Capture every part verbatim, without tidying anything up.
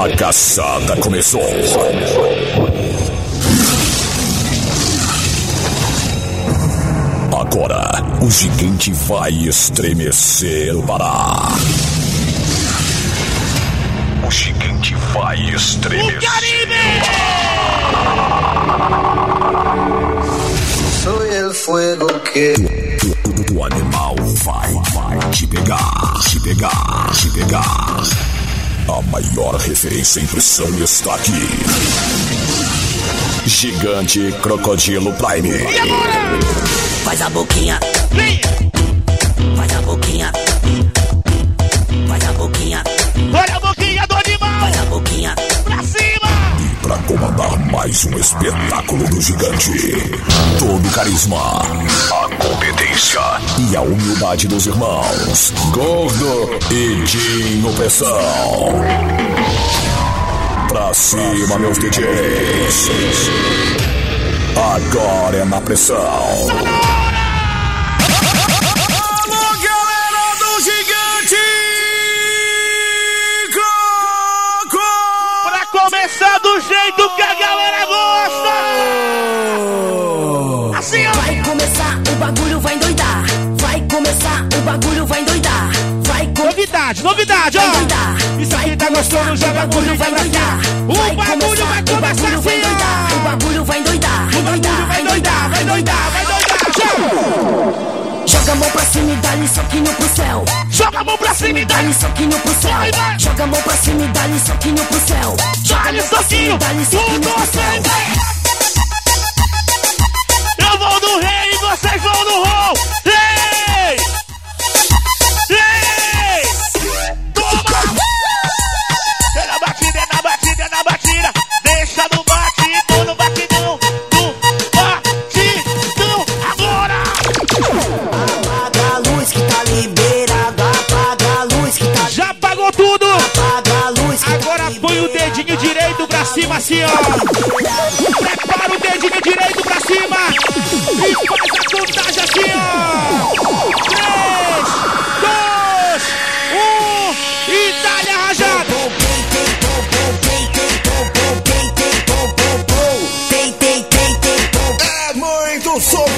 A caçada começou. Agora, o gigante vai estremecer o Pará. O gigante vai estremecer. O Caribe! Soy el fuego que... O animal vai, vai te pegar, te pegar, te pegar. A maior referência em pressão está aqui. Gigante Crocodilo Prime. E agora? Faz a boquinha. Vem! Faz a boquinha. Faz a boquinha. Olha a boquinha do animal! Faz a boquinha. Pra cima! E pra comandar mais um espetáculo do gigante, todo carisma, a competência e a humildade dos irmãos Gordo e Dinho Pressão. Pra cima, meus D Js. Agora é na pressão. Alô, galera do gigante! Pra começar do jeito que a galera gosta! Assim, ó! Vai começar, o bagulho vai endoidar. Vai começar, o bagulho vai endoidar. Vai começar. Novidade, novidade, ó! Isso aqui tá gostoso, já o bagulho vai endoidar. O bagulho vai começar assim, ó! O bagulho vai endoidar. O bagulho vai endoidar, vai endoidar, vai endoidar! Joga a mão pra cima e dá-lhe soquinho pro céu. Joga a mão pra cima e dá Dá-lhe soquinho pro céu. Vai, vai. Joga a mão pra cima e dá-lhe soquinho pro céu. Dá-lhe soquinho! Dá-lhe Um, soquinho pro dois, céu. três, vai! Eu vou no rei e vocês vão no roll! Rei! Rei! Toma! É na batida, é na batida, é na batida! Deixa no batidão, no batidão! No batidão! Agora! Apaga a luz que tá liberada. Apaga a luz que tá. Já apagou tudo! Apaga a luz que Agora tá põe o dedinho direito pra cima assim, ó! Prepara o dedinho direito pra cima! E faz a contagem assim, ó! três, dois, um e dá-lhe a rajada! É muito sopa.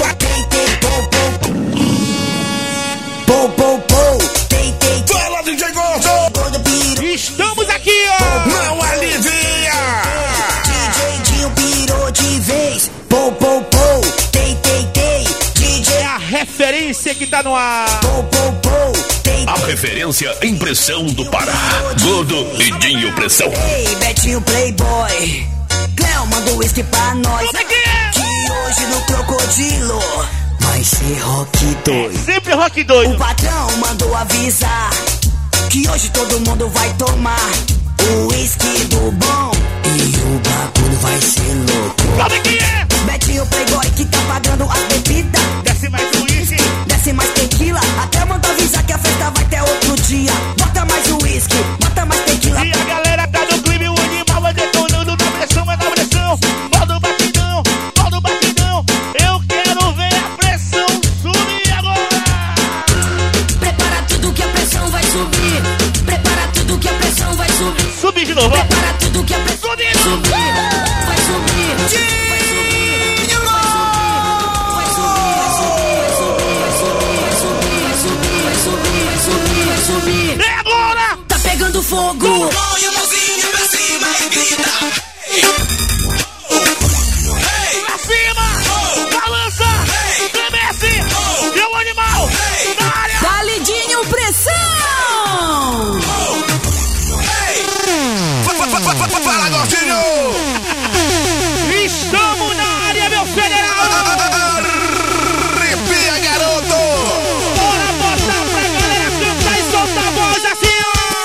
Fala, D J Gordo. Estamos aqui, ó! Não alivia. D J Dinho pirou de vez. Pou, pou, pou. Tei, tei, tei. D J É a referência que tá no ar! pou, pou, pou. Tei, A referência em pressão do Pará. Gordo e Dinho Pressão. Ei, Betinho Playboy. Cléo manda o uísque pra nós. Como é que é? Que hoje no Crocodilo vai ser rock dois. Sempre rock O doido! patrão mandou avisar que hoje todo mundo vai tomar o uísque do bom. E o bagulho vai ser louco. Como é que é? Betinho Playboy que tá pagando as bebidas. Desce mais o uísque! Desce mais tequila. Até manda avisar que a festa vai ter outro dia. Bota mais o uísque, bota mais tequila. E a galera tá no clima, o animal vai detonando na pressão, é na pressão. Modo batidão, modo batidão. Eu quero ver a pressão subir agora. Prepara tudo que a pressão vai subir. Prepara tudo que a pressão vai subir. Subir de novo, ó. Prepara tudo que a pressão vai Subir. subir. Vai subir. Vai subir. Vai subir. Vai subir. Vai subir. Vai subir. Vai subir. É agora! Tá pegando fogo. Põe a mãozinha pra cima e grita. Pra cima! Balança! Tremece! E o animal! Na área! Dalidinho pressão. Fala, Gordinho. Estamos na área, meu federal! Arrepia, garoto. Bora botar pra galera cantar e soltar a voz assim,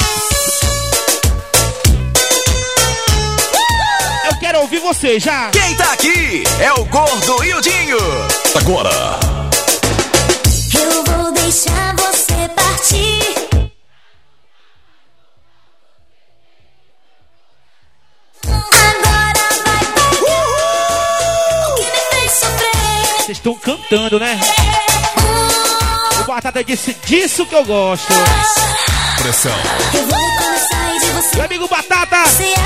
ó! Eu quero ouvir você já! Quem tá aqui é o Gordo e o Dinho. Agora, Eu vou deixar você partir. Agora vai pegar o que me fez sofrer. Vocês estão cantando, né? O Batata disse disso que eu gosto. pressão. Eu vou começar de você. Meu amigo Batata, Você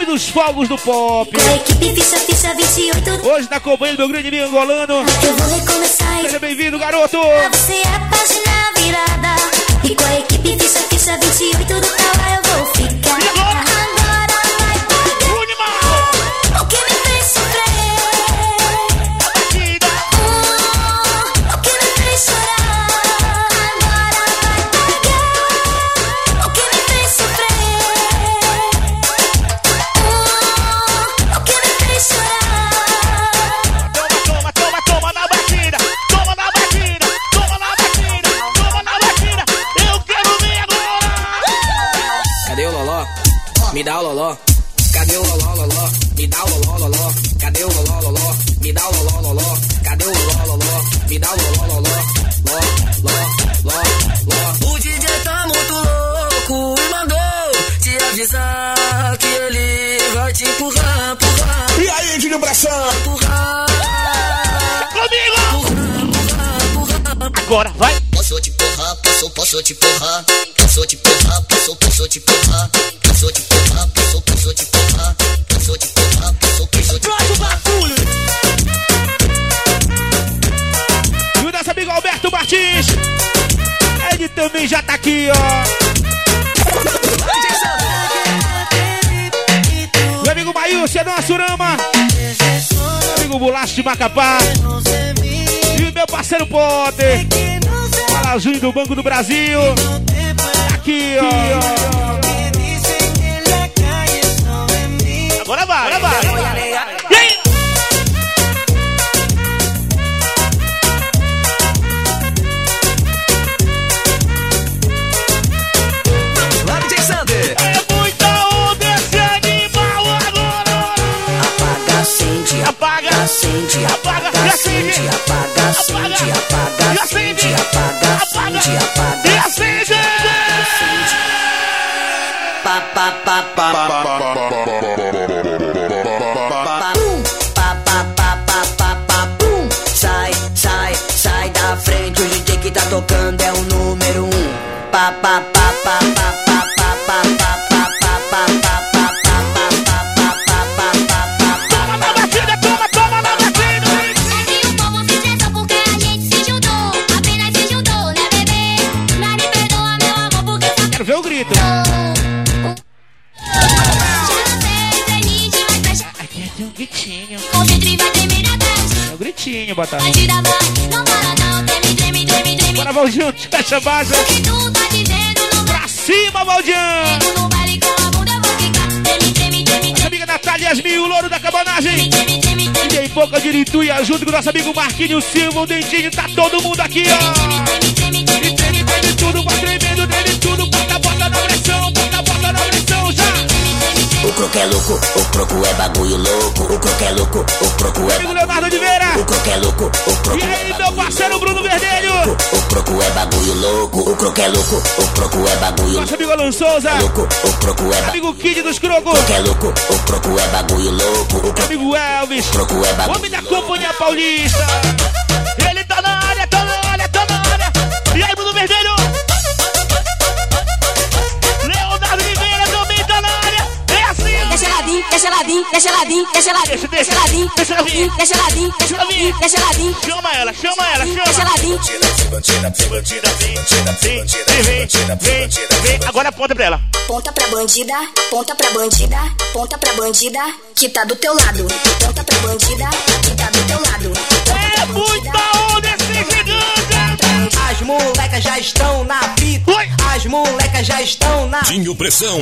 dos fogos do pop. Com a equipe Ficha Ficha vinte e oito. Hoje na companhia do meu grande amigo angolano. Eu vou recomeçar. Seja bem-vindo, garoto. Pra você é a página virada. E com a equipe Ficha Ficha vinte e oito do Tauá eu vou ficar. E agora? Agora vai pagar o que me fez sofrer. Oh, o que me fez chorar. Agora vai pagar o que me fez sofrer. Oh, o que me fez chorar. Toma, toma, toma, toma na batida. Toma na batida. Toma na batida. Toma na batida. Eu quero ver agora. Cadê o loló? Me dá o loló. Cadê o loló, loló? Me dá o loló, loló. Cadê o loló, loló? Me dá o loló, loló. Cadê o loló, loló? Me dá o loló, loló. Ló, ló, ló, ló. O D J tá muito louco e mandou te avisar que ele vai te empurrar, empurrar, E aí, Edinho Pressão? empurrar. Comigo. Empurrar, empurrar. Agora, vai. Posso te porrar, posso, posso te porrar. Posso te porrar, posso, posso te porrar. Posso te porrar, posso, posso te porrar. Posso te porrar, posso, posso te porrar. E o nosso amigo Alberto Martins. Ele também já tá aqui, ó. Meu amigo Maílson, é nosso Rama. Meu amigo Bolacho de Macapá. E o meu parceiro Potter. Fala, Júnior do Banco do Brasil. Tá aqui, ó. Agora vai, agora vai. E aí? Lá, D J Sander. É muita onda esse animal agora. Apaga, acende, Apaga, acende, apaga, apaga, e acende. acende, apaga, acende, apaga, E acende. acende, apaga, acende, E apaga, acende. pa pa pa pa pa pum, pa pa pa pa pa pa pum. Sai, sai, sai da frente, o D J que tá tocando é o número um. Pa pa pa pa pa pa pa pa pa pa pa pa pa pa pa pa pa pa pa. Toma na batida, toma, toma na batida. E o povo se estressou porque a gente se juntou. Apenas se juntou, né, bebê? Mas me perdoa, meu amor, porque só Quero ver o grito. Aqui tem um gritinho. concentre vai tremer atrás. É o gritinho, Batalha. Bandida vai, não para não. Treme, treme, treme, treme. Bora, Valdião, caixa baixa. O que tu tá dizendo não vai. Pra cima, Valdião. No baile com a bunda eu vou ficar. Treme, treme, treme, Nossa amiga Natália Yasmin, o louro da cabanagem. treme, treme, treme. E aí, Boca de Lituia, junto com o nosso amigo Marquinhos Silva, o Dentinho, tá todo mundo aqui, ó. Treme, treme, treme, E treme, treme tudo, vai tremendo, treme tudo. Bota, bota na pressão, bota, bota na pressão, já. O croco é louco, o croco é bagulho louco. O croco é louco, o croco é Amigo bagulho. Leonardo Oliveira. O croco é louco, o croco E é aí, meu bagulho parceiro louco. Bruno Verdelho. O croco é bagulho louco. O croco é louco, o croco é bagulho Nosso amigo Alan Souza. louco. O croco é bagulho. Amigo Kid dos Crocos. O croco é louco, o croco é bagulho louco. O croco Amigo Elvis. croco é bagulho Homem da louco. Companhia Paulista. Ele tá na área, tá na área, tá na área. E aí, Bruno Verdelho. Leonardo Oliveira também tá na área. É assim. Deixa ladinho, deixa ladinho, deixa ladinho, deixa ladinho, deixa ladinho, deixa ladinho, deixa ladinho, deixa ladinho, deixa ladinho, Chama ela, chama ela, deixa chama. ladinho. Bandida, vem, vem, vem, vem, vem. Agora aponta pra ela. Ponta pra bandida, ponta pra bandida, ponta pra bandida, que tá do teu lado. Ponta pra bandida, que tá do teu lado. É muita onda esse gigante. As molecas já estão na fita. Oi. As molecas já estão na. Dinho Pressão.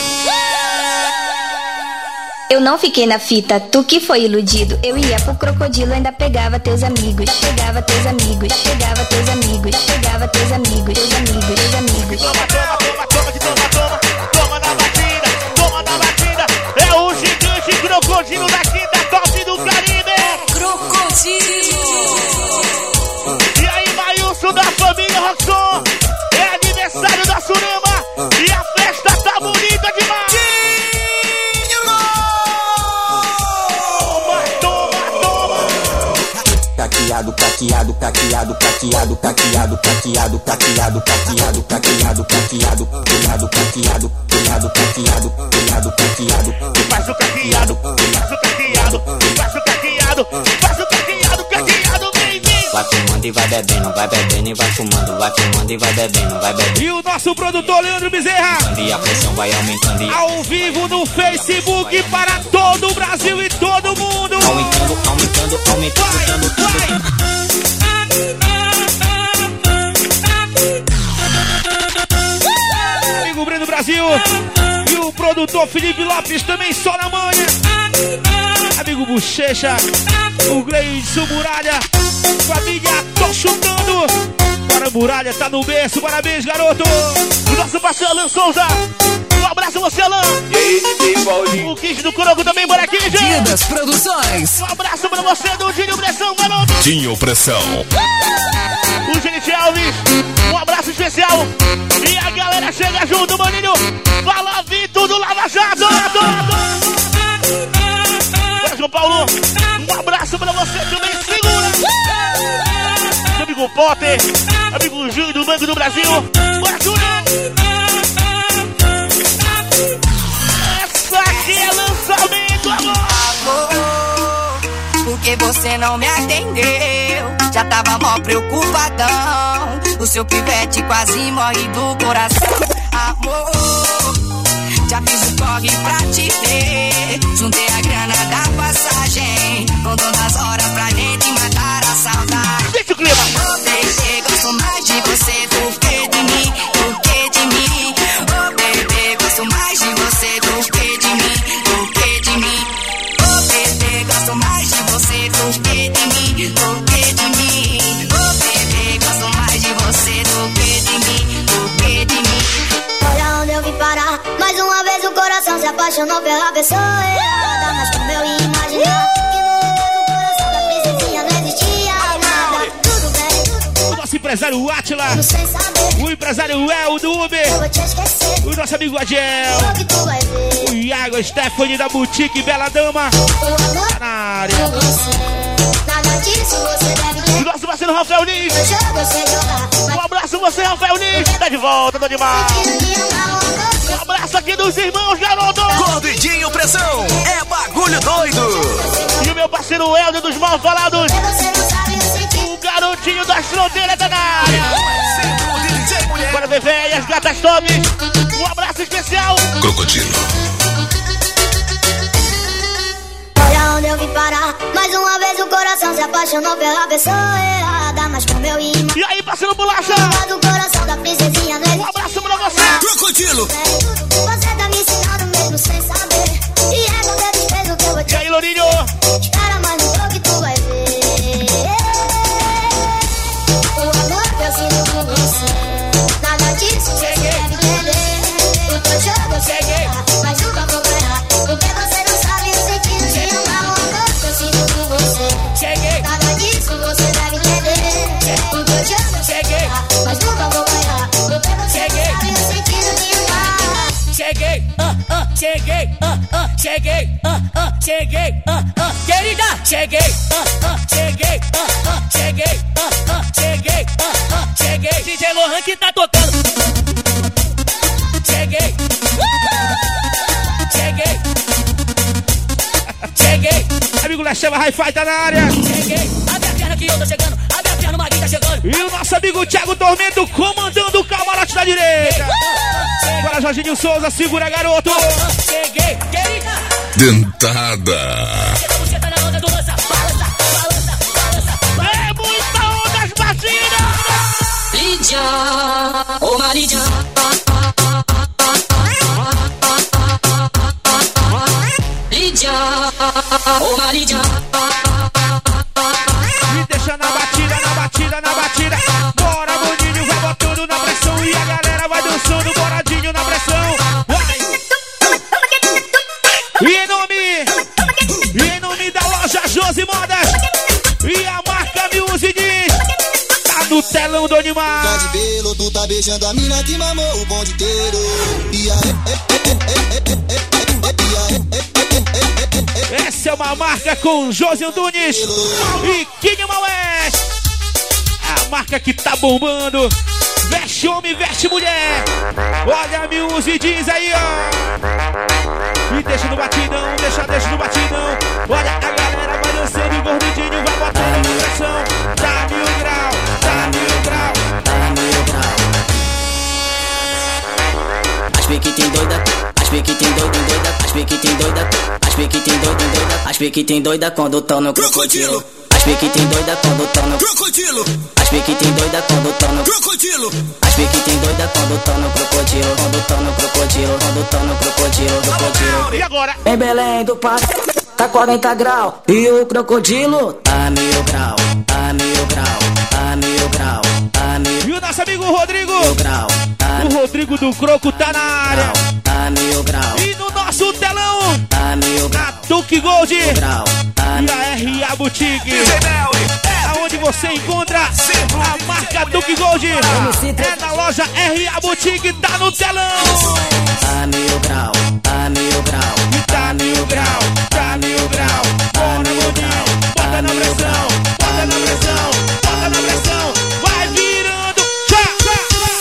Eu não fiquei na fita, tu que foi iludido. Eu ia pro crocodilo, ainda pegava teus amigos. Pegava teus amigos, pegava teus amigos, pegava teus amigos, teus amigos, teus amigos. Toma, toma, toma, toma, que toma, toma. Toma na batida, toma na batida. É o gigante crocodilo daqui da top do Caribe. Crocodilo. E aí, Maílson da família Roxon. É aniversário da Surama. E a festa tá bonita demais. Toma, toma, toma. Caqueado, caqueado, caqueado, caqueado, caqueado, caqueado, caqueado, caqueado, caqueado, caqueado, caqueado, caqueado, caqueado, caqueado, caqueado, caqueado. Faz o caqueado, faz o caqueado, faz o caqueado, faz o caqueado, caqueado, vem, vem. Vai fumando e vai bebendo, vai bebendo e vai fumando, vai fumando e vai bebendo, vai bebendo. E o nosso produtor Leandro Bezerra, E a pressão vai aumentando e ao vivo no Facebook para todo o Brasil e todo mundo. aumentando, aumentando, aumentando, tudo. Amigo Breno Brasil e o produtor Felipe Lopes também só na manha. Amigo Bochecha, o Gleison Muralha, família, tô chutando. Bora Muralha, tá no berço, parabéns garoto. O nosso parceiro Alan Souza, um abraço você Alan. O Kid do Coroco também, bora Kid. Didas Produções. Um abraço pra você do Dinho Pressão, garoto. Dinho Pressão. O Genite Alves, um abraço especial. E a galera chega junto, maninho. Fala Vitor do Lava Jato. Bora, João Paulo, um abraço pra você também, segura. Meu amigo Potter, amigo Gil do Banco do Brasil. Bora, Júnior. Essa aqui é lançamento, amor. Amor, porque você não me atendeu? Já tava mó preocupadão. O seu pivete quase morre do coração. Amor, já fiz o corre pra te ver. Juntei a grana da passagem, contando as horas pra gente matar a saudade. Deixa o clima. Oh, baby, gosto mais de você do que de mim, do que de mim. Oh, baby, gosto mais de você do que de mim, do que de mim. Oh, baby, gosto mais de você do que de mim, do que de mim. Oh, baby, gosto mais de você do que de mim, do que de mim. Olha onde eu vim parar. Mais uma vez o coração se apaixonou pela pessoa errada. Mas como eu ia imaginar que no coração da princesinha não existia nada. Tudo bem, O nosso empresário Atila, tudo sem saber. o empresário El do Uber, Eu vou te esquecer. o nosso amigo Adiel, O que tu vai ver? o Iago, a Stephanie da Boutique Bela Dama, O amor tá na área. com você. Nada disso você deve ter. O nosso parceiro Rafael Lins, Eu jogo sem jogar. um abraço você, Rafael Lins, tá de volta, tô demais. Mas me amar, Um abraço aqui dos irmãos, garoto. Gordo e Dinho Pressão. É bagulho doido. E o meu parceiro Helder dos Mal Falados, você não sabe o sentido. o garotinho das fronteiras tá na área. Centro de D J Mulher. Bora Vevé e as gatas Tomes, um abraço especial. Crocodilo. Olha onde eu vim parar. Mais uma vez o coração se apaixonou pela pessoa errada. Mas como eu ia imaginar E aí, parceiro Bolacha, do coração da princesinha não um existe. abraço pra você. Crocodilo. Você tá me ensinando mesmo sem saber. E é com dedo espeso que eu vou E te aí, Lourinho, espera mais no jogo que tu vai ver. O amor que eu sinto por você. Nada disso você deve entender. O teu jogo eu sei jogar, mas nunca vou ganhar. Porque você não sabe o sentido de amar. O amor que eu sinto por você. cheguei, Nada disso você deve entender. O teu jogo eu sei jogar, mas nunca vou ganhar. Porque você não sabe o sentido de amar. Cheguei, ah, ah, cheguei, ah, ah, cheguei, ah, ah, cheguei, ah, ah, querida, cheguei, ah, ah, cheguei, ah, ah, cheguei, ah, ah, cheguei, ah, ah, cheguei, D J Lohan que tá tocando. Cheguei, cheguei, cheguei, amigo Lecheva Hi-Fi tá na área. cheguei, abre a perna que eu tô chegando, abre a perna, o Maguinho tá chegando. E o nosso amigo Thiago Tormento comandando o camarote da direita. Bora, Jorginho Souza, segura, garoto. Cheguei, querida. Dentada. Você tá na onda do lança, balança, balança, balança. É muita onda, as batidas. Lídia, ô Marídia. Lídia, ô Marídia. Me deixa na batida, na batida, na batida. Bora, Boninho, vai botando na pressão. E a galera vai dançando, boradinho na pressão. Vai. E em nome, e em nome da loja Josi Modas e a marca Music diz, tá no telão do animal. Tá de pelo, tu tá beijando a mina que mamou o bonde inteiro. E aí, essa é uma marca com Josi Antunes e Kinho Maués. marca que tá bombando. Veste homem, veste mulher. Olha a Muse, diz aí, ó. E deixa no batidão, deixa, deixa no batidão. Olha a galera vai dançando e o gordinho vai botando a pressão. Tá mil grau, tá mil grau, tá mil grau. As piquitem doida, as piquitem doida, doida, as piquitem doida, as piquitem doida, doida, as piquitem doida quando tão no crocodilo. As piquitem doida quando tão no crocodilo. As piquitem doida quando tão no crocodilo. As piquitem doida quando tão no crocodilo, quando tão no crocodilo, quando tão no crocodilo, crocodilo. E agora? Em Belém do Pará tá quarenta graus e o crocodilo tá mil grau, tá mil grau, tá mil grau, tá mil. E o nosso amigo Rodrigo, mil grau, tá o Rodrigo do Croco tá na área. Tá mil grau. E no nosso telão, tá mil grau. A Duke Gold grau, tá e a R A Boutique. Aonde você encontra a marca Duke Gold? É na loja R A Boutique, tá no telão. Tá mil grau, tá mil grau, tá mil grau, tá mil grau. Bora, gordinho, bota na pressão, bota na pressão, bota na pressão. Vai virando, tchá, tchá,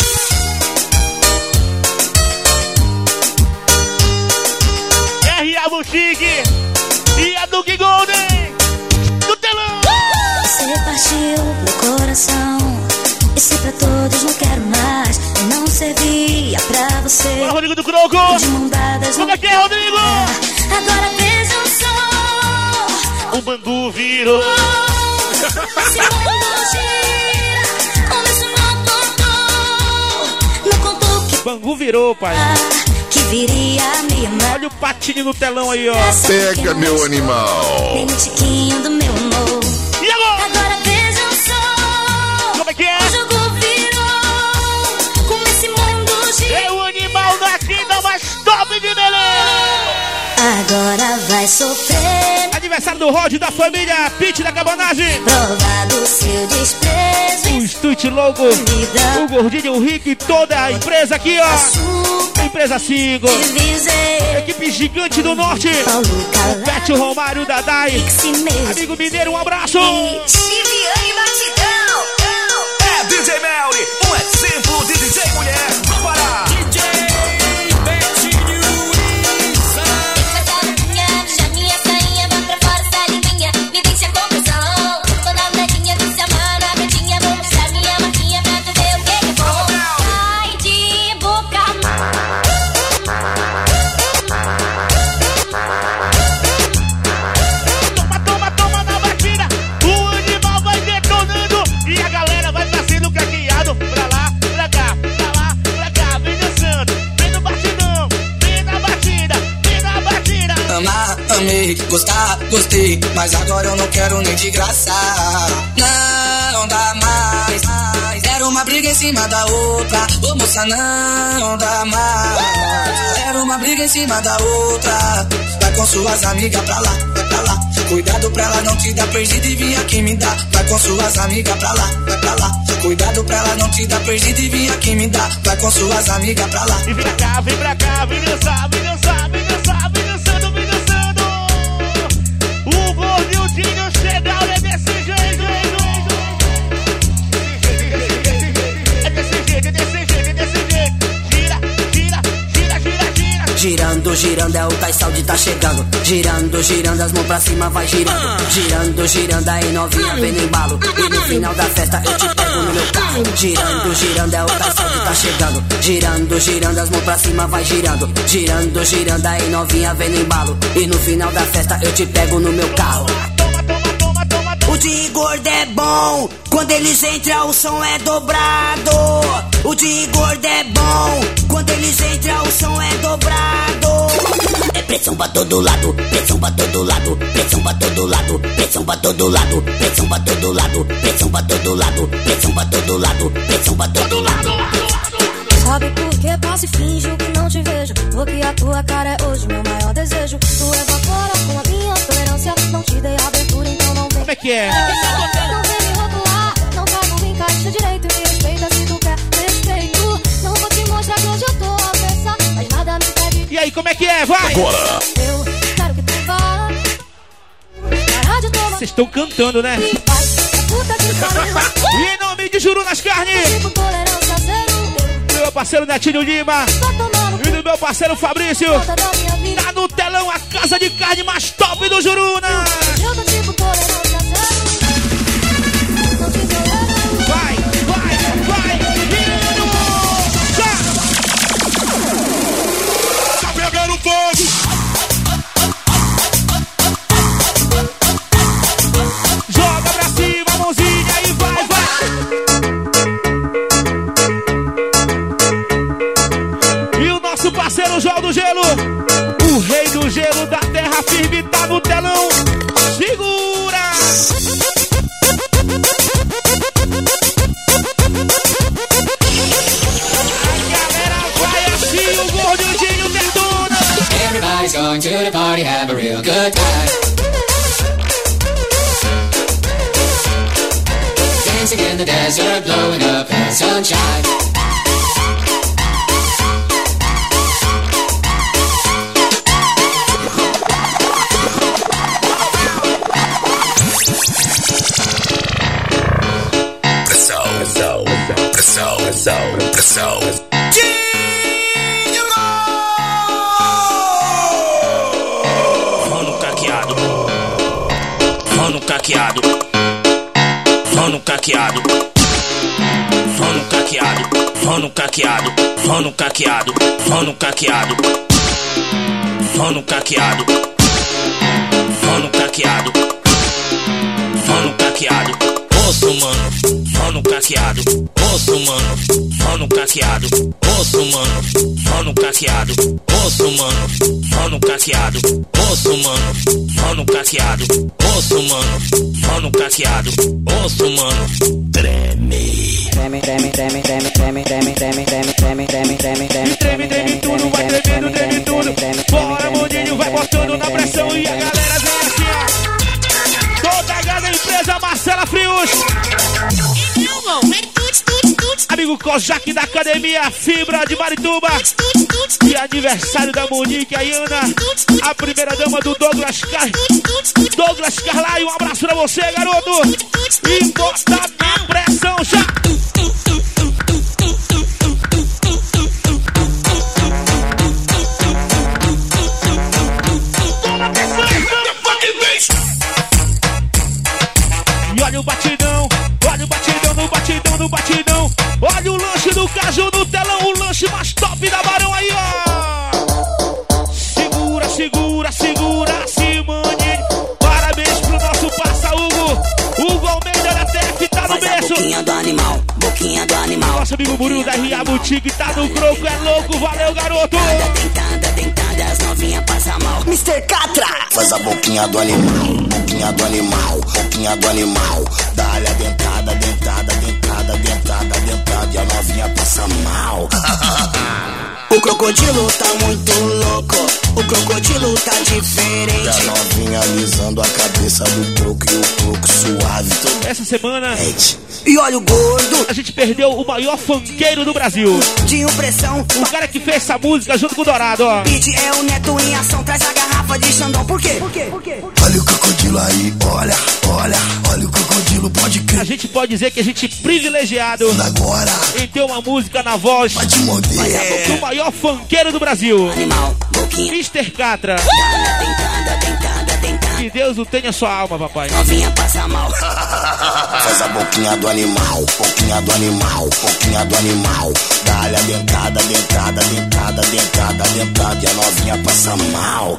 tchá. R A Boutique e a Duke Golden do telão. Você partiu meu coração, e se pra todos não quero mais, eu não servia pra você. Bora, Rodrigo do Croco. De mão dadas. Como é que é, Rodrigo? É, agora veja só. O Bangu virou. Esse mundo gira, como isso não contou. Não contou que Bangu virou, pai. Que viria a me amar. Olha o patinho no telão aí, ó. Pega, meu animal. Bem no tiquinho do meu amor. E agora? Agora vejam só. Como é que é? O jogo virou. Como esse mundo gira. É o animal da quinta mais top de Belém. Agora vai sofrer. Aniversário do Rod da família Pit da Cabanagem. Provar do seu desprezo. O Street Logo, o Gordinho, o Rick e toda a empresa aqui, ó. A empresa cinco. Equipe gigante do norte. O Pet, o Romário, o Dadai. Amigo mineiro, um abraço. Chiviane Batidão. É D J Melly, um exemplo de D J mulher. Vamos parar. D J Amei, gostar, gostei, mas agora eu não quero nem de graça. Não dá mais, era uma briga em cima da outra. Ô moça, não dá mais, era uma briga em cima da outra. Vai com suas amigas pra lá, vai pra lá. Cuidado pra ela não te dar perdido e vir aqui me dar. Vai com suas amigas pra lá, vai pra lá. Cuidado pra ela não te dar perdido e vir aqui me dar. Vai com suas amigas pra lá. E vem pra cá, vem pra cá, vem dançar, vem dançar, vem dançar, vem dançando, vem dançando. O Gordinho chega, é desse jeito. É desse jeito, é desse jeito, é desse jeito. Gira, gira, gira, gira, gira. Girando, girando, é o Taissaldi tá chegando. Girando, girando, as mãos pra cima vai girando. Girando, girando, aí novinha vem no embalo. E no final da festa eu te pego no meu carro. Girando, girando, é o Taissaldi tá chegando. Girando, girando, as mãos pra cima vai girando. Girando, girando, aí novinha vem no embalo. E no final da festa eu te pego no meu carro. O de gordo é bom, quando eles entram o som é dobrado. O de gordo é bom, quando eles entram o som é dobrado. É pressão pra todo lado, pressão pra todo lado, pressão pra todo lado, pressão pra todo lado, pressão pra todo lado, pressão pra todo lado, pressão pra todo lado, pressão pra todo lado. Sabe por que passo e finjo que não te vejo? Porque a tua cara é hoje meu maior desejo. Tu evapora com a minha tolerância. Não te dei abertura, então não vem. Como é que é? Não vem me rotular, não tá no encaixe direito. Me respeita se tu quer respeito. Não vou te mostrar que hoje eu tô avessa, mas nada me pede. E aí, como é que é? Vai! Agora! Eu quero que tu vá. Parar de tomar. Vocês estão cantando, né? Vai, puta que pariu. E em nome nome de Juru nas carnes. Do meu parceiro Netinho Lima. E do meu parceiro Fabrício. Tá no telão a casa de carne mais top do Juruna. Vai, vai, vai, menino! Já! Tá pegando fogo! Joga pra cima, mãozinha e vai, vai! E o nosso parceiro João do Gelo, o rei do gelo da terra firme, tá no telão. Segura! Everybody's going to the party, have a real good time. Dancing in the desert, blowing up in the sunshine. Pressão, pressão, pressão, pressão, pressão. Mano caqueado, mano caqueado, mano caqueado, mano caqueado, mano caqueado, mano caqueado, mano caqueado, mano caqueado, mano caqueado, osso mano, mano caqueado, osso mano, mano caqueado, osso mano, mano caqueado, osso mano, mano caqueado, osso mano, mano caqueado, osso mano, mano caqueado, osso mano, treme. Treme, treme, treme, treme, treme, treme, treme, treme, treme, treme, treme, treme, treme, treme tudo, vai tremendo, treme tudo. Bora, Mundinho, vai botando na pressão e a galera vem assim, ó. Toda a galera da empresa Marcela Frios. Amigo Kojak da Academia Fibra de Marituba. E aniversário da Monique, a Iana. A primeira dama do Douglas Car... Douglas Carlai. Um abraço pra você, garoto. E bota na pressão já. E olha o batidão. Olha o batidão no batidão no batidão. Olha o lanche do Caju no telão. O lanche mais top da Barão aí, ó. Segura, segura, segura, Simone. Parabéns pro nosso parça Hugo. Hugo Almeida da T F tá no berço. Boquinha do animal, boquinha do animal. Nosso amigo Murilo da R A Boutique tá no croco. É louco, valeu, garoto. Dentada, dentada, as novinhas passam mal. mister Catra. Faz a boquinha do animal, boquinha do animal, boquinha do animal. Dá-lhe a dentada, dentada, dentada, dentada, dentada. E a novinha passa mal. O crocodilo tá muito louco, o crocodilo tá diferente. E a novinha alisando a cabeça do croco e o croco suave. Todo... Essa semana... E olha o gordo. A gente perdeu o maior funkeiro do Brasil. Tinha pressão. O cara que fez essa música junto com o Dourado, ó. Beat é o Neto em ação, traz a garrafa de Xandão. Por quê? Por quê? Por quê? Olha o crocodilo aí, olha, olha, olha o crocodilo, pode crer. A gente pode dizer que a gente é privilegiado agora em ter uma música na voz pode morder. É. do maior funkeiro do Brasil. Animal, boquinha. mister Catra. Dentada, dentada, dentada. Que Deus o tenha sua alma, papai. Novinha passa mal. Faz a boquinha do animal, boquinha do animal, boquinha do animal. Dá-lhe a dentada, dentada, dentada, dentada, dentada. E a novinha passa mal.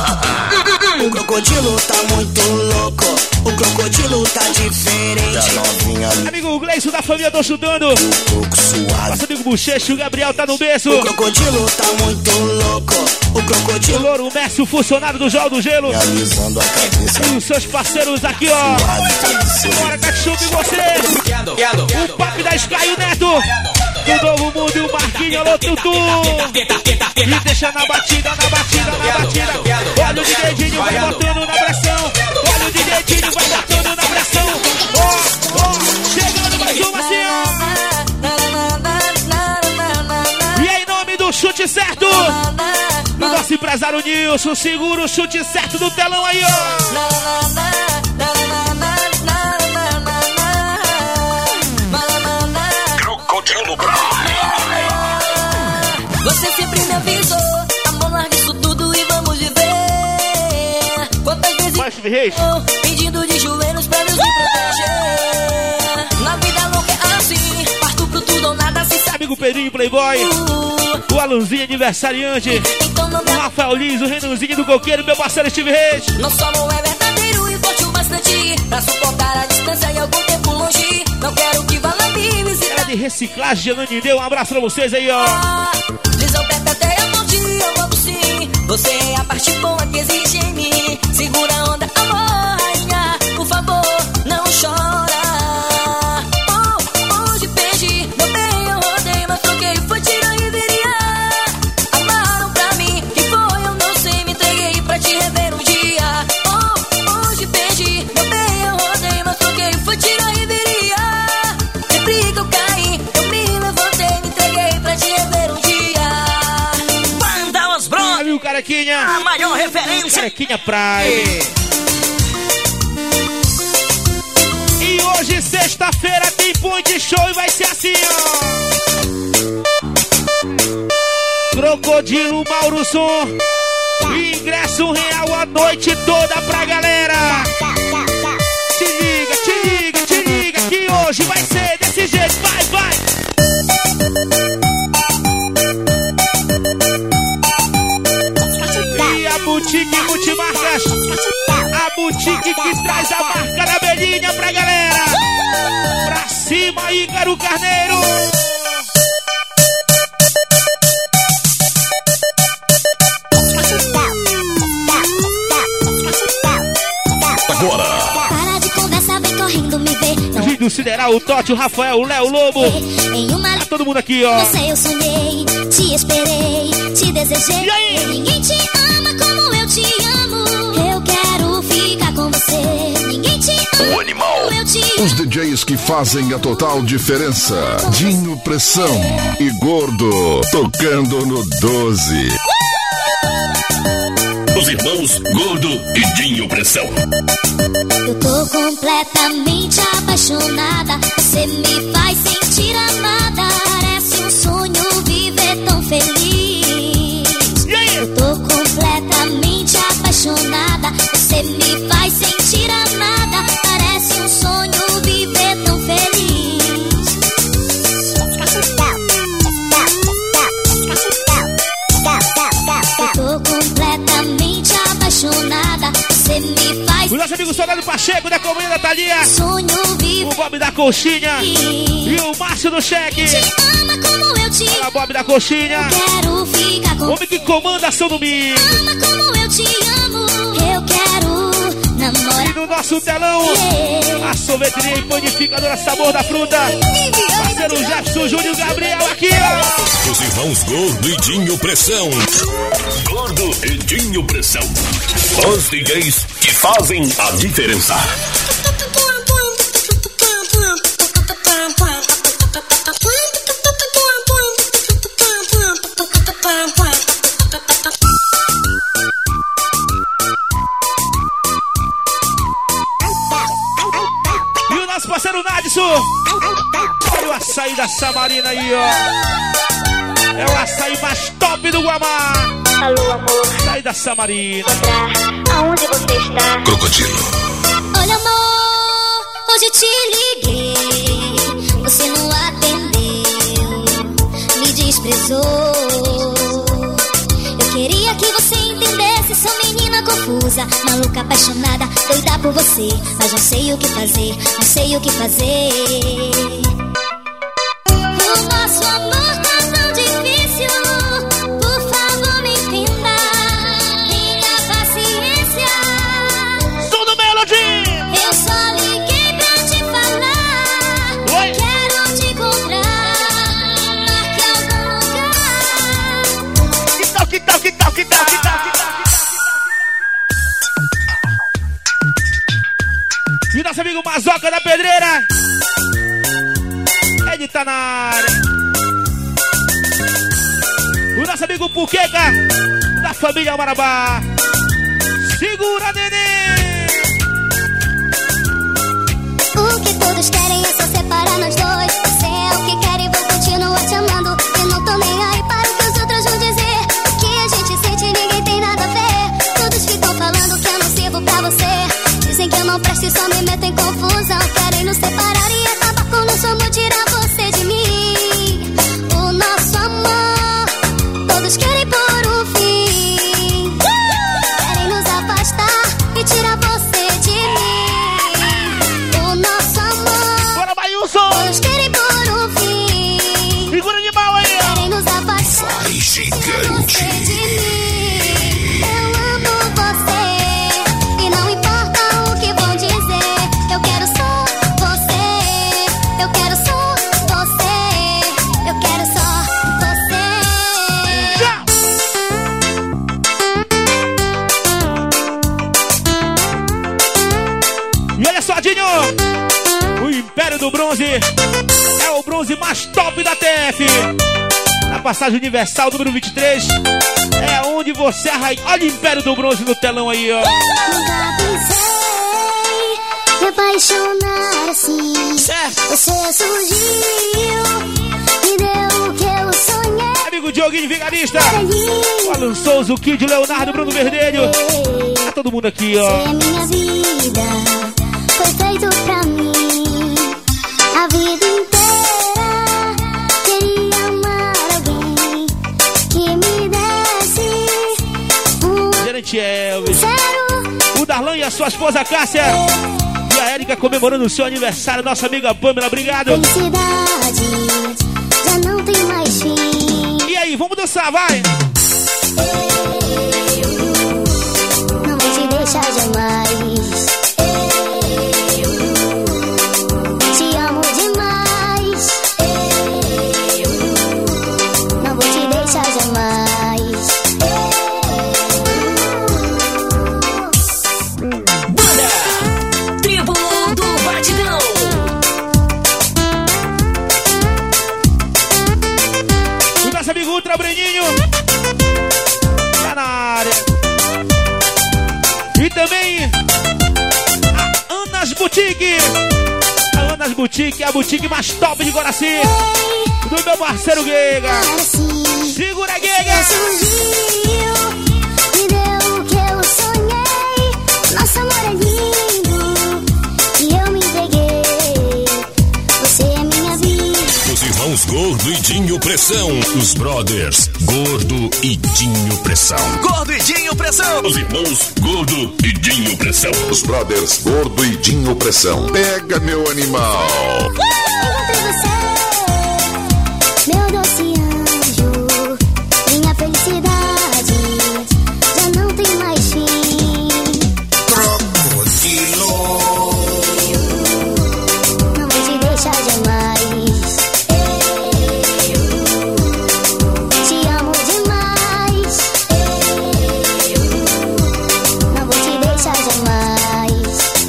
O crocodilo tá muito louco, o crocodilo tá diferente. E a novinha ali. Amigo Gleison da família do Chutando. O croco suave. Nosso amigo Bochecho, o Gabriel tá no berço. O crocodilo tá muito louco, o crocodilo. O Louro, o Messi, o funcionário do Jogo do Gelo. E alisando a cabeça. E os seus parceiros aqui, ó. Bora, Ketchup, e você. O Papi da Sky, o Neto. Do Novo Mundo e o Marquinhos, alô, Tutu. E deixa na batida, na batida, na batida. Olha o D J Dinho, vai botando na pressão. Olha o D J Dinho, vai botando na pressão. Ó, ó, chegando mais uma assim, ó. E em nome do Chute Certo, do nosso empresário Nilson, segura o chute certo do telão aí, ó. me avisou. Amor, larga isso tudo e vamos viver. Quantas vezes eu pedindo de joelhos pra Deus me proteger. Na vida louca é assim, parto pro tudo ou nada, se sabe. Amigo Pedrinho Playboy, o Alunzinho aniversariante, então não o Rafael Lins, o Renanzinho do Coqueiro, meu parceiro Steve Reis. Nosso amor é verdadeiro e forte o bastante pra suportar a distância e algum tempo longe. Não quero que vá lá me visitar. Era de reciclagem, Jananindeu, um abraço pra vocês aí, ó. Desalberta até a morte, eu vamos sim. Você é a parte boa que existe em mim. Segura a onda, amor, rainha. Por favor, não chora. Oh, hoje perdi, meu bem, eu rodei, mas troquei, foi tira e viria. Amaram pra mim, que foi, eu não sei, me entreguei pra te rever um dia. Oh, hoje perdi, meu bem, eu rodei, mas troquei, foi tira e viria. Sempre que eu caí, eu me levantei, me entreguei pra te rever um dia. Banda Os Bros, Viu, Carequinha? a maior referência. Carequinha Prime. E hoje, sexta-feira, tem ponte de show e vai ser assim, ó. Crocodilo Mauro Som. Ingresso real a noite toda pra galera. Te liga, te liga, te liga, que hoje vai ser desse jeito. Vai, vai. E a boutique multimarcas, a boutique que traz a marca da Belinha pra galera. Pra cima, Ícaro Carneiro. Agora. Para de conversa, vem correndo me ver. Não Gil do Sideral, o Totti, o Rafael, o Léo, o Lobo. em uma Tá todo mundo aqui, ó. Você eu sonhei, te esperei, te desejei. E aí? Ninguém te ama como eu te amo. Eu quero ficar com você. Ninguém te ama O animal. como eu te amo. Os D Js que fazem a total diferença. Dinho Pressão e Gordo tocando no doze. Os irmãos Gordo e Dinho Pressão. Eu tô completamente apaixonada. Você me faz sentir amada. Parece um sonho viver tão feliz. Eu tô completamente apaixonada. Você me faz sentir amada. Parece um sonho viver tão feliz. Eu tô completamente apaixonada. Você me faz. O nosso amigo Soldado Pacheco da Companhia da Thalia. Sonho viver. O Bob da Coxinha. E o Márcio do Cheque. Te ama como eu te Fala, Bob da Coxinha. quero ficar com. Homem que comanda São Domingo. Ama como eu te amo. Eu quero namorar. E no nosso telão, a sorveteria e panificadora Sabor da Fruta. Parceiro Jefferson Júnior Gabriel aqui, ó. Os irmãos Gordo e Dinho Pressão. Gordo e Dinho Pressão. Os D Js que fazem a diferença. E o nosso parceiro Nadson. Olha o açaí da Samarina aí, ó. É o açaí mais top do Guamá. Alô, amor. Açaí da Samarina. Aonde você está? Crocodilo. Olha, amor, hoje te liguei. Você não atendeu, me desprezou. Eu queria que você entendesse. Sou menina confusa, maluca, apaixonada, doida por você. Mas não sei o que fazer, não sei o que fazer. O nosso amor tá tão difícil. Por favor, me entenda. Tenha paciência. Som do Melody. Eu só liguei pra te falar. Oi. Quero te encontrar. Marque algum lugar. Que tal, que tal, que tal, que tal, que tal, que tal? E o nosso amigo Mazoca da Pedreira. Ele tá na área. O nosso amigo Puqueca da família Marabá. Segura, neném. O que todos querem é só separar nós dois. Você é o que quer e vou continuar te amando. Eu não tô nem aí para o que os outros vão dizer. tem confusão. Querem nos separar e acabar com o nosso amor, tirar você de mim. O nosso amor, todos querem por um fim. Querem nos afastar e tirar você de mim. O nosso amor, bora, Bailson! Todos querem por um fim. Figura animal aí, ó! Querem nos afastar. Vai, gigante! Eu amo você e não importa o que vão dizer. Eu quero só você. Eu quero só você. Eu quero só você. E olha só, Dinho! O Império do Bronze é o bronze mais top da T F. Na passagem universal número vinte e três é onde você arraia. Olha o Império do Bronze no telão aí, ó. Nunca pensei me apaixonar assim. Você surgiu, me deu o que eu sonhei. Amigo Dioguinho Vigarista, o Alan Souza, o Kid, o Leonardo, o Bruno Verdelho. Tá todo mundo aqui, ó. Você, minha vida, foi feito pra mim. A vida inteira queria amar alguém que me desse um Gerente Elvis, sincero. o Darlan e a sua esposa Cássia. E a Érica comemorando o seu aniversário. Nossa amiga Pamela, obrigado. Felicidade já não tem mais fim. E aí, vamos dançar, vai. Não vou te deixar jamais. Te amo demais. Não vou te deixar jamais. Banda Tribo do Batidão. O nosso amigo Ultra Breninho tá na área. E também a Anas Boutique. A Anas Boutique é a boutique mais top de Guaraci. Do meu parceiro Guega. Segura, Guega! Surgiu, me deu o que eu sonhei. Nosso amor é lindo e eu me entreguei. Você é minha vida. Os irmãos Gordo e Dinho Pressão. Os brothers Gordo e Dinho Pressão. Gordo e Dinho Pressão. Os irmãos Gordo e Dinho Pressão. Os brothers Gordo e Dinho Pressão. Pega, meu animal. Encontrei você, meu doce anjo. Minha felicidade já não tem mais fim. Crocodilo. Não vou te deixar jamais. Te amo demais. Não vou te deixar jamais.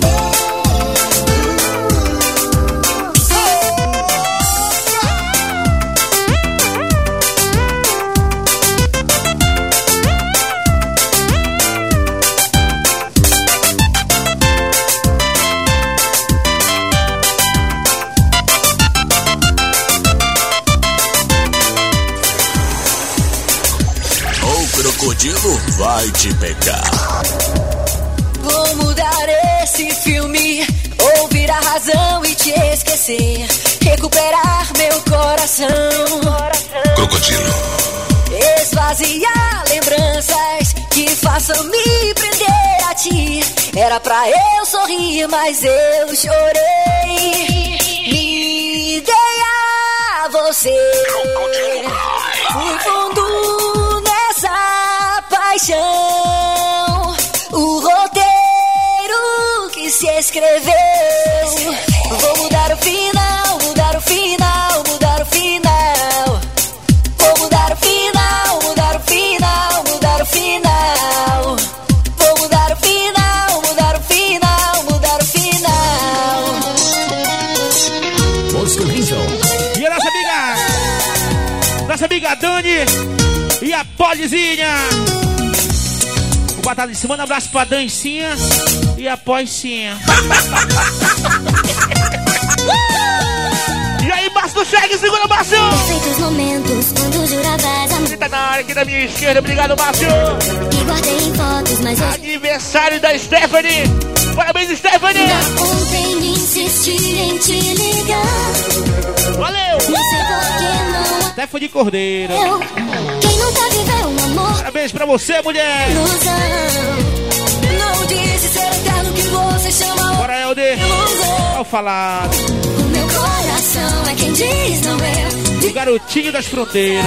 O crocodilo vai te pegar. Vou mudar esse filme, ouvir a razão e te esquecer, recuperar meu coração, Crocodilo. esvaziar lembranças que façam me prender a ti. Era pra eu sorrir, mas eu chorei. Me dei a você. Fui fundo nessa paixão. O roteiro que se escreveu. Vou mudar o final, mudar o final, mudar o final. Vou mudar o final, mudar o final, mudar o final. Vou mudar o final, mudar o final, mudar o final. Bosco Rizzo. E a nossa amiga, nossa amiga Dani e a Polizinha. O Batalha de Semana, abraço pra Dancinha e a Poicinha. E aí, Márcio do Chegue, segura, Márcio! Perfeitos momentos quando juravas amor. Ele tá na área aqui da minha esquerda, obrigado, Márcio! E guardei em fotos, mas eu... Aniversário da Stephanie! Parabéns, Stephanie! Ainda ontem insisti em te ligar. Valeu! Não sei por que não... Stephanie Cordeiro. Eu, quem nunca viveu um amor... Parabéns pra você, mulher! Ilusão. Não disse ser eterno que você chama. Bora, Helder! Ilusão. Ao falar. O meu coração é quem diz não eu. O garotinho das fronteiras.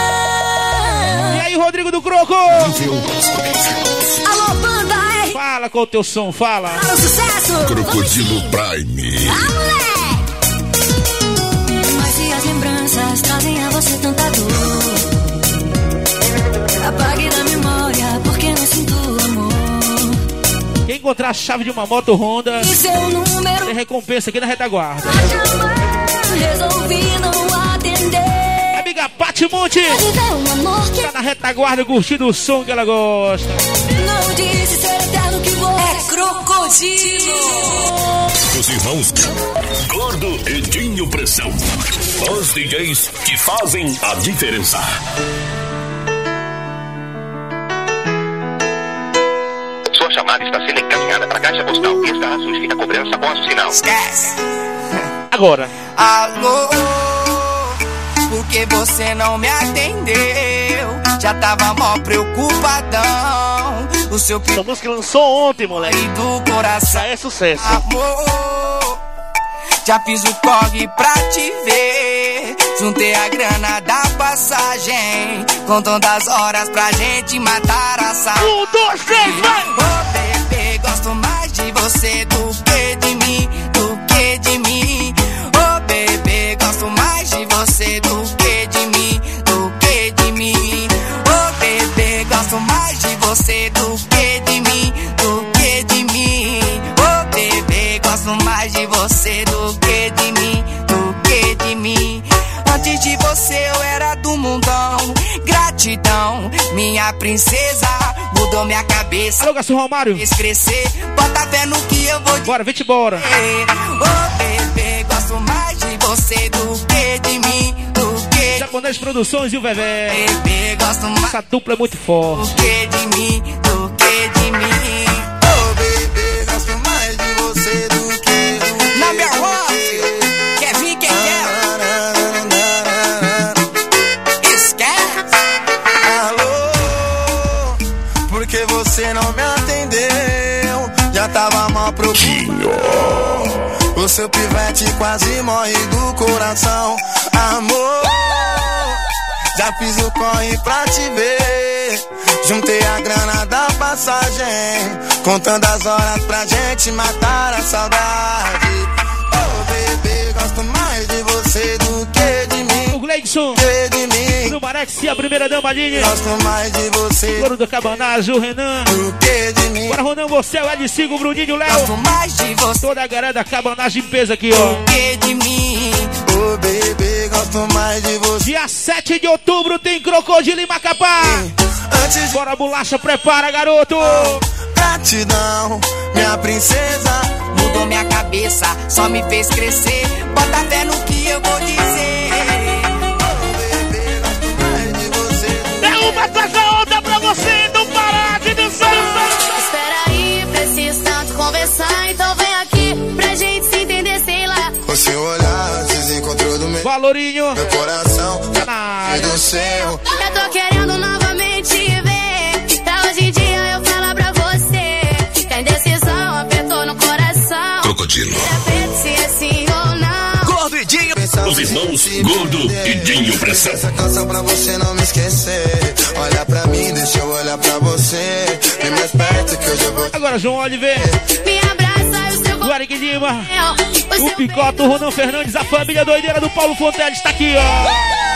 E aí, Rodrigo do Croco? Alô, banda, é? Fala com o teu som, fala. Para o sucesso. Crocodilo Prime. Ah, moleque. Mas se as lembranças trazem a você tanta dor, apague da memória, porque não sinto amor. Quem encontrar a chave de uma moto Honda, E seu número tem recompensa aqui na retaguarda. resolvi não atender. Amiga Pati Monte, Viver um amor que... tá na retaguarda curtindo o som que ela gosta. Não disse ser eterno que você é crocodilo. Os irmãos Gordo e Dinho Pressão. Os D Js que fazem a diferença. Sua chamada está sendo encaminhada para a caixa postal e estará sujeita a cobrança após o sinal. Esquece. Agora. Alô, por que você não me atendeu? Já tava mó preocupadão. O seu Essa música lançou ontem, moleque. do coração É sucesso. amor. Já fiz o corre pra te ver. Juntei a grana da passagem, contando as horas pra gente matar a saudade. Um, dois, três, vai! Ô bebê, gosto mais de você do que de mim, do que de mim. Ô bebê, gosto mais de você do que de mim, do que de mim. Ô bebê, gosto mais de você do que de mim, do que de mim. Ô bebê, gosto mais de você do que de mim, do que de mim. Antes de você eu era do mundão. Gratidão, minha princesa, mudou minha cabeça. Alô, Garçom Romário. Fez crescer, bota fé no que eu vou dizer. Bora, vem-te embora. Ô bebê, gosto mais de você do que de mim, do que de Japonês Produções e o Vevé. bebê, gosto mais Essa dupla é muito forte. do que de mim, do que de mim. Ô bebê, gosto mais de você do que de mim. Number one, quer vir quem quer. Esquece. Alô, porque você não me atendeu? Já tava mal preocupado. O seu pivete quase morre do coração. Amor, já fiz o corre pra te ver. Juntei a grana da passagem, contando as horas pra gente matar a saudade. Oh bebê, gosto mais de você do que de mim. O Gleidson. Que de mim. O Marex e a primeira dama Aline. Gosto mais de você Coro do Cabanagem, o Renan. do que de mim. Bora, Ronan, você, o L cinco, o Bruninho, o Léo. Gosto mais de você Toda a galera da Cabanagem em peso aqui, ó. do que de mim. Oh bebê, gosto mais de você. Dia sete de outubro tem Crocodilo em Macapá. Antes Bora, bolacha, prepara, garoto. gratidão, minha princesa, mudou minha cabeça, só me fez crescer. Bota fé no que eu vou dizer. Oh, bebê, gosto mais de você. É uma atrás da outra pra você não parar de dançar. Espera aí, preciso tanto conversar. Então vem aqui pra gente se entender, sei lá. O seu olhar desencontrou do meu, Valorinho. meu coração Tá na área. e do seu. Eu tô querendo novamente ver. Pra hoje em dia eu falar pra você. Que a indecisão apertou no coração. Crocodilo. Repete se é sim ou não. Gordo e Dinho. Os irmãos Gordo e Dinho Pressão. Essa canção pra você não me esquecer. Olha pra mim, deixa eu olhar pra você. Vem mais perto que hoje eu vou. Agora, João Oliver. Me abraça e o seu O Eric Lima. o O seu Picota, o Ronan Fernandes, a família doideira do Paulo Fonteles tá aqui, ó.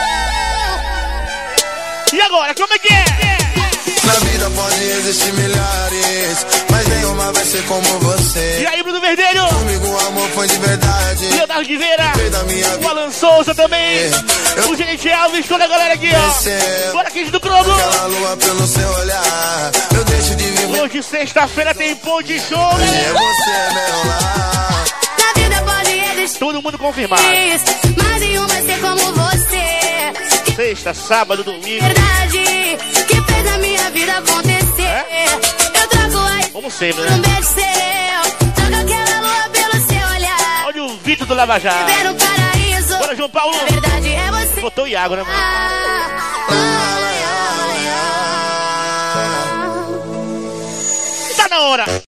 E agora, como é que é? Na vida pode existir milhares, mas nenhuma vai ser como você. E aí, Bruno Verdelho? Comigo o amor foi de verdade. Leonardo de Vera. Fez da minha O vida Alan Souza também. Eu- O Gerente Alves, toda a galera aqui, ó. crescer. Bora, Kid do Crogo. Aquela lua pelo seu olhar, eu deixo de viver. Hoje, sexta-feira, tem Ponte Show, Hoje é né? você, meu lar. Na vida pode existir. Todo mundo confirmado. Mas nenhum vai ser como você. Sexta, sábado, domingo. Verdade, que fez a minha vida acontecer. É? Eu troco aí como sempre, por né? um beijo seu. Troco aquela lua pelo seu olhar. Olha o Vitor do Lava Jato. Viver no paraíso. Bora, João Paulo. A verdade é você. Botou o Iago, né, mano? Ah, ah, ah, ah. Tá na hora.